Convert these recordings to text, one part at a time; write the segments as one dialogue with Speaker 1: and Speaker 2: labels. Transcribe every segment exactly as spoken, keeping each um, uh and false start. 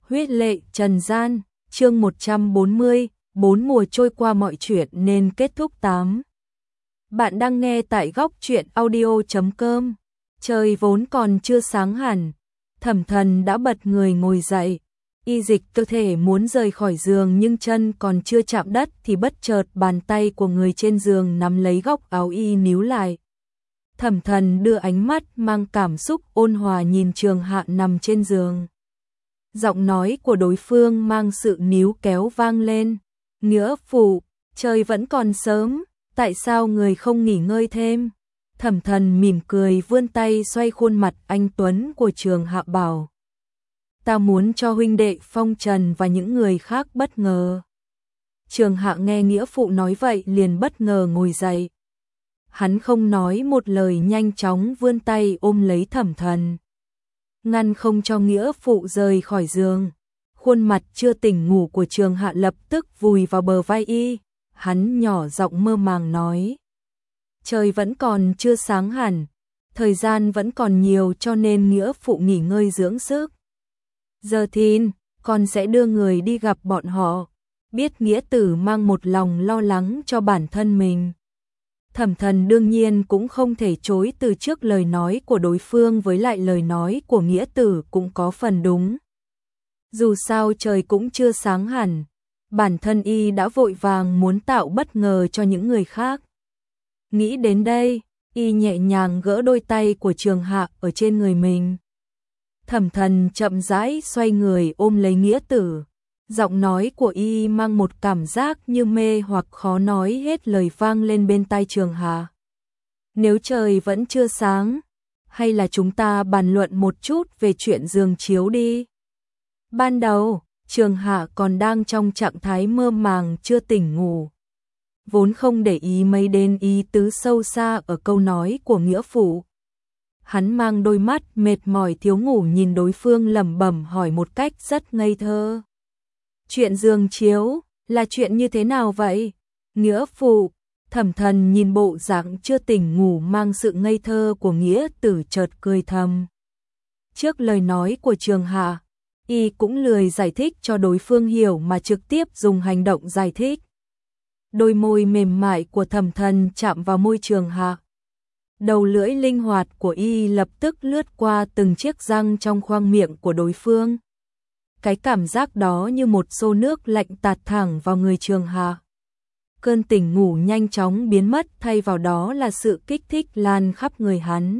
Speaker 1: Huyết lệ trần gian, chương một trăm bốn mươi, bốn mùa trôi qua mọi chuyện nên kết thúc tám. Bạn đang nghe tại góc truyện audio chấm com. Trời vốn còn chưa sáng hẳn, Thẩm Thần đã bật người ngồi dậy, y dịch cơ thể muốn rời khỏi giường nhưng chân còn chưa chạm đất thì bất chợt bàn tay của người trên giường nắm lấy góc áo y níu lại. Thẩm Thần đưa ánh mắt mang cảm xúc ôn hòa nhìn Trường Hạ nằm trên giường. Giọng nói của đối phương mang sự níu kéo vang lên. Nghĩa phụ, trời vẫn còn sớm, tại sao người không nghỉ ngơi thêm? Thẩm Thần mỉm cười vươn tay xoay khuôn mặt anh tuấn của Trường Hạ bảo. Ta muốn cho huynh đệ Phong Trần và những người khác bất ngờ. Trường Hạ nghe nghĩa phụ nói vậy liền bất ngờ ngồi dậy. Hắn không nói một lời nhanh chóng vươn tay ôm lấy Thẩm Thần, ngăn không cho nghĩa phụ rời khỏi giường. Khuôn mặt chưa tỉnh ngủ của Trường Hạ lập tức vùi vào bờ vai y, hắn nhỏ giọng mơ màng nói. Trời vẫn còn chưa sáng hẳn, thời gian vẫn còn nhiều cho nên nghĩa phụ nghỉ ngơi dưỡng sức. Giờ thìn, con sẽ đưa người đi gặp bọn họ, biết nghĩa tử mang một lòng lo lắng cho bản thân mình. Thẩm Thần đương nhiên cũng không thể chối từ trước lời nói của đối phương, với lại lời nói của nghĩa tử cũng có phần đúng. Dù sao trời cũng chưa sáng hẳn, bản thân y đã vội vàng muốn tạo bất ngờ cho những người khác. Nghĩ đến đây, y nhẹ nhàng gỡ đôi tay của Trường Hạ ở trên người mình. Thẩm Thần chậm rãi xoay người ôm lấy nghĩa tử. Giọng nói của y mang một cảm giác như mê hoặc khó nói hết lời vang lên bên tai Trường Hạ. Nếu trời vẫn chưa sáng, hay là chúng ta bàn luận một chút về chuyện giường chiếu đi. Ban đầu, Trường Hạ còn đang trong trạng thái mơ màng chưa tỉnh ngủ, vốn không để ý mấy đến ý tứ sâu xa ở câu nói của nghĩa phụ. Hắn mang đôi mắt mệt mỏi thiếu ngủ nhìn đối phương lẩm bẩm hỏi một cách rất ngây thơ. Chuyện giường chiếu, là chuyện như thế nào vậy? Nghĩa phụ, Thẩm Thần nhìn bộ dạng chưa tỉnh ngủ mang sự ngây thơ của nghĩa tử chợt cười thầm. Trước lời nói của Trường Hạ, y cũng lười giải thích cho đối phương hiểu mà trực tiếp dùng hành động giải thích. Đôi môi mềm mại của Thẩm Thần chạm vào môi Trường Hạ. Đầu lưỡi linh hoạt của y lập tức lướt qua từng chiếc răng trong khoang miệng của đối phương. Cái cảm giác đó như một xô nước lạnh tạt thẳng vào người Trường Hạ. Cơn tỉnh ngủ nhanh chóng biến mất, thay vào đó là sự kích thích lan khắp người hắn.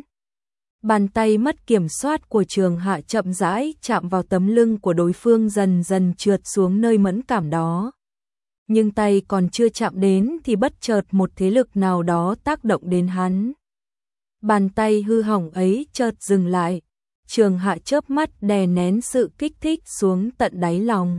Speaker 1: Bàn tay mất kiểm soát của Trường Hạ chậm rãi chạm vào tấm lưng của đối phương, dần dần trượt xuống nơi mẫn cảm đó. Nhưng tay còn chưa chạm đến thì bất chợt một thế lực nào đó tác động đến hắn. Bàn tay hư hỏng ấy chợt dừng lại. Trường Hạ chớp mắt đè nén sự kích thích xuống tận đáy lòng.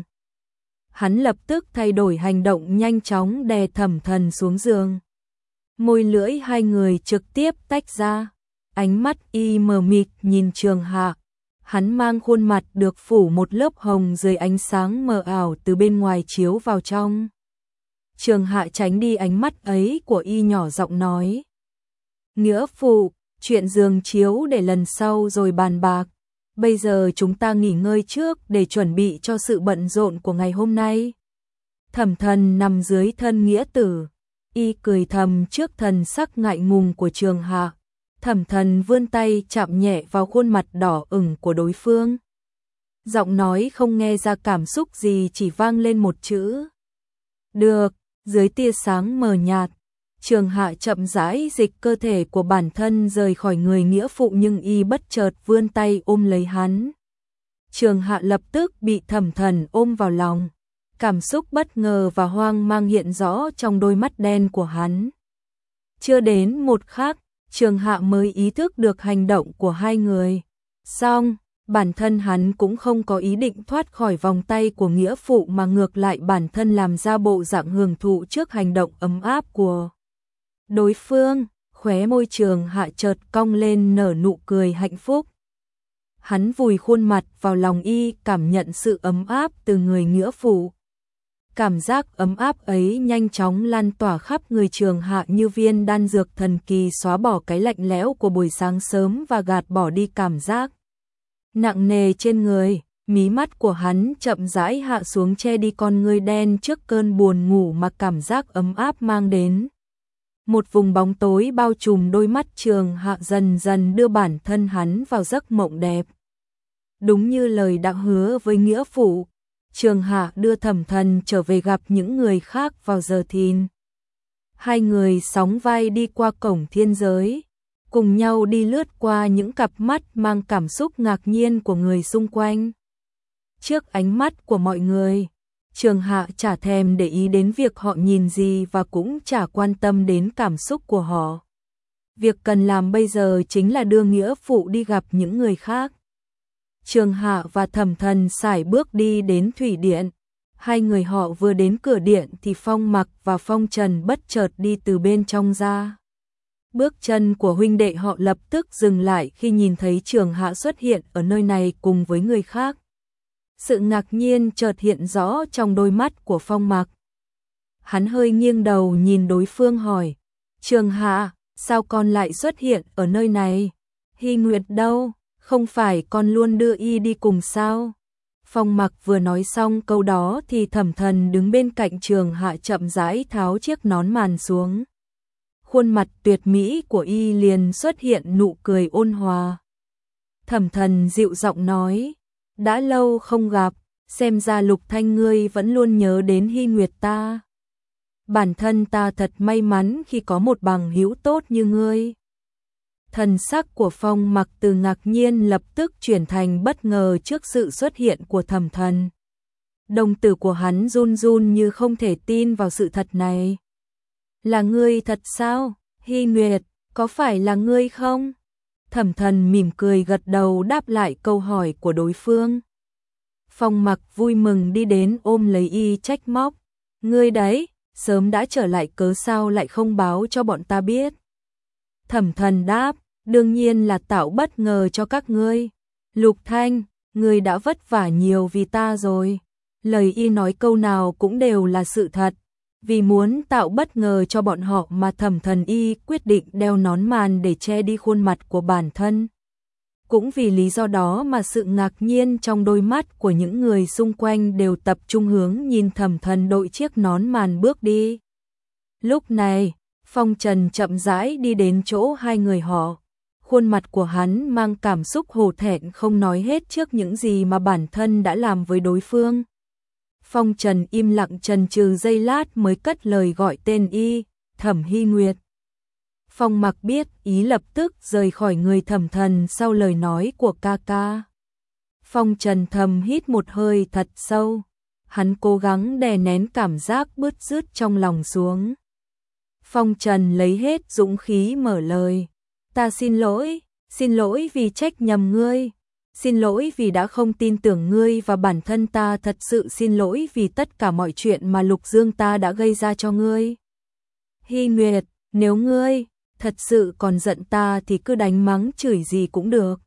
Speaker 1: Hắn lập tức thay đổi hành động, nhanh chóng đè Thẩm Thần xuống giường. Môi lưỡi hai người trực tiếp tách ra. Ánh mắt y mờ mịt nhìn Trường Hạ. Hắn mang khuôn mặt được phủ một lớp hồng dưới ánh sáng mờ ảo từ bên ngoài chiếu vào trong. Trường Hạ tránh đi ánh mắt ấy của y, nhỏ giọng nói. Nghĩa phụ, chuyện giường chiếu để lần sau rồi bàn bạc. Bây giờ chúng ta nghỉ ngơi trước để chuẩn bị cho sự bận rộn của ngày hôm nay. Thẩm Thần nằm dưới thân nghĩa tử, y cười thầm trước thần sắc ngại ngùng của Trường Hạ. Thẩm Thần vươn tay chạm nhẹ vào khuôn mặt đỏ ửng của đối phương. Giọng nói không nghe ra cảm xúc gì, chỉ vang lên một chữ. Được. Dưới tia sáng mờ nhạt, Trường Hạ chậm rãi dịch cơ thể của bản thân rời khỏi người nghĩa phụ, nhưng y bất chợt vươn tay ôm lấy hắn. Trường Hạ lập tức bị Thẩm Thần ôm vào lòng. Cảm xúc bất ngờ và hoang mang hiện rõ trong đôi mắt đen của hắn. Chưa đến một khắc, Trường Hạ mới ý thức được hành động của hai người. Song, bản thân hắn cũng không có ý định thoát khỏi vòng tay của nghĩa phụ, mà ngược lại bản thân làm ra bộ dạng hưởng thụ trước hành động ấm áp của đối phương. Khóe môi Trường Hạ chợt cong lên nở nụ cười hạnh phúc. Hắn vùi khuôn mặt vào lòng y, cảm nhận sự ấm áp từ người nghĩa phụ. Cảm giác ấm áp ấy nhanh chóng lan tỏa khắp người Trường Hạ như viên đan dược thần kỳ, xóa bỏ cái lạnh lẽo của buổi sáng sớm và gạt bỏ đi cảm giác nặng nề trên người. Mí mắt của hắn chậm rãi hạ xuống che đi con ngươi đen trước cơn buồn ngủ mà cảm giác ấm áp mang đến. Một vùng bóng tối bao trùm đôi mắt Trường Hạ dần dần đưa bản thân hắn vào giấc mộng đẹp. Đúng như lời đã hứa với nghĩa phụ, Trường Hạ đưa Thẩm Thần trở về gặp những người khác vào giờ thìn. Hai người sóng vai đi qua cổng thiên giới, cùng nhau đi lướt qua những cặp mắt mang cảm xúc ngạc nhiên của người xung quanh. Trước ánh mắt của mọi người, Trường Hạ chả thèm để ý đến việc họ nhìn gì và cũng chả quan tâm đến cảm xúc của họ. Việc cần làm bây giờ chính là đưa nghĩa phụ đi gặp những người khác. Trường Hạ và Thẩm Thần sải bước đi đến thủy điện. Hai người họ vừa đến cửa điện thì Phong Mặc và Phong Trần bất chợt đi từ bên trong ra. Bước chân của huynh đệ họ lập tức dừng lại khi nhìn thấy Trường Hạ xuất hiện ở nơi này cùng với người khác. Sự ngạc nhiên chợt hiện rõ trong đôi mắt của Phong Mặc. Hắn hơi nghiêng đầu nhìn đối phương hỏi, Trường Hạ, sao con lại xuất hiện ở nơi này? Hy Nguyệt đâu? Không phải con luôn đưa y đi cùng sao? Phong Mặc vừa nói xong câu đó thì Thẩm Thần đứng bên cạnh Trường Hạ chậm rãi tháo chiếc nón màn xuống. Khuôn mặt tuyệt mỹ của y liền xuất hiện nụ cười ôn hòa. Thẩm Thần dịu giọng nói, đã lâu không gặp, xem ra Lục Thanh ngươi vẫn luôn nhớ đến Hy Nguyệt ta. Bản thân ta thật may mắn khi có một bằng hữu tốt như ngươi. Thần sắc của Phong Mặc từ ngạc nhiên lập tức chuyển thành bất ngờ trước sự xuất hiện của Thẩm Thần. Đồng tử của hắn run run như không thể tin vào sự thật này. Là ngươi thật sao? Hy Nguyệt, có phải là ngươi không? Thẩm Thần mỉm cười gật đầu đáp lại câu hỏi của đối phương. Phong Mặc vui mừng đi đến ôm lấy y trách móc. Ngươi đấy, sớm đã trở lại cớ sao lại không báo cho bọn ta biết? Thẩm Thần đáp, đương nhiên là tạo bất ngờ cho các ngươi. Lục Thanh, ngươi đã vất vả nhiều vì ta rồi. Lời y nói câu nào cũng đều là sự thật. Vì muốn tạo bất ngờ cho bọn họ mà Thẩm Thần y quyết định đeo nón màn để che đi khuôn mặt của bản thân. Cũng vì lý do đó mà sự ngạc nhiên trong đôi mắt của những người xung quanh đều tập trung hướng nhìn Thẩm Thần đội chiếc nón màn bước đi. Lúc này, Phong Trần chậm rãi đi đến chỗ hai người họ. Khuôn mặt của hắn mang cảm xúc hổ thẹn không nói hết trước những gì mà bản thân đã làm với đối phương. Phong Trần im lặng chần chừ giây lát mới cất lời gọi tên y, Thẩm Hy Nguyệt. Phong Mặc biết ý lập tức rời khỏi người Thẩm Thần sau lời nói của ca ca. Phong Trần thầm hít một hơi thật sâu. Hắn cố gắng đè nén cảm giác bứt rứt trong lòng xuống. Phong Trần lấy hết dũng khí mở lời. Ta xin lỗi, xin lỗi vì trách nhầm ngươi. Xin lỗi vì đã không tin tưởng ngươi và bản thân ta thật sự xin lỗi vì tất cả mọi chuyện mà Lục Dương ta đã gây ra cho ngươi. Hy Nguyệt, nếu ngươi thật sự còn giận ta thì cứ đánh mắng chửi gì cũng được.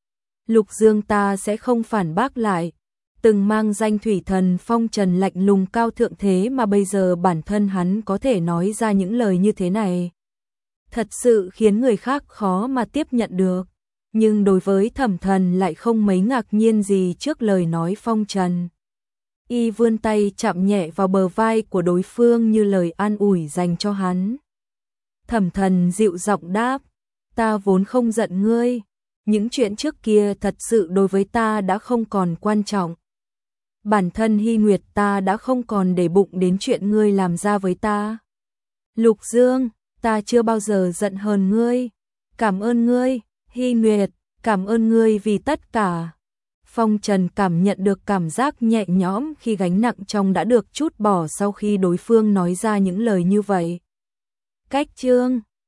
Speaker 1: Lục Dương ta sẽ không phản bác lại. Từng mang danh thủy thần Phong Trần lạnh lùng cao thượng thế mà bây giờ bản thân hắn có thể nói ra những lời như thế này. Thật sự khiến người khác khó mà tiếp nhận được. Nhưng đối với Thẩm Thần lại không mấy ngạc nhiên gì trước lời nói Phong Trần. Y vươn tay chạm nhẹ vào bờ vai của đối phương như lời an ủi dành cho hắn. Thẩm Thần dịu giọng đáp, ta vốn không giận ngươi. Những chuyện trước kia thật sự đối với ta đã không còn quan trọng. Bản thân Hy Nguyệt ta đã không còn để bụng đến chuyện ngươi làm ra với ta. Lục Dương, ta chưa bao giờ giận hờn ngươi. Cảm ơn ngươi, Hy Nguyệt, cảm ơn ngươi vì tất cả. Phong Trần cảm nhận được cảm giác nhẹ nhõm khi gánh nặng trong đã được trút bỏ sau khi đối phương nói ra những lời như vậy. Cách chương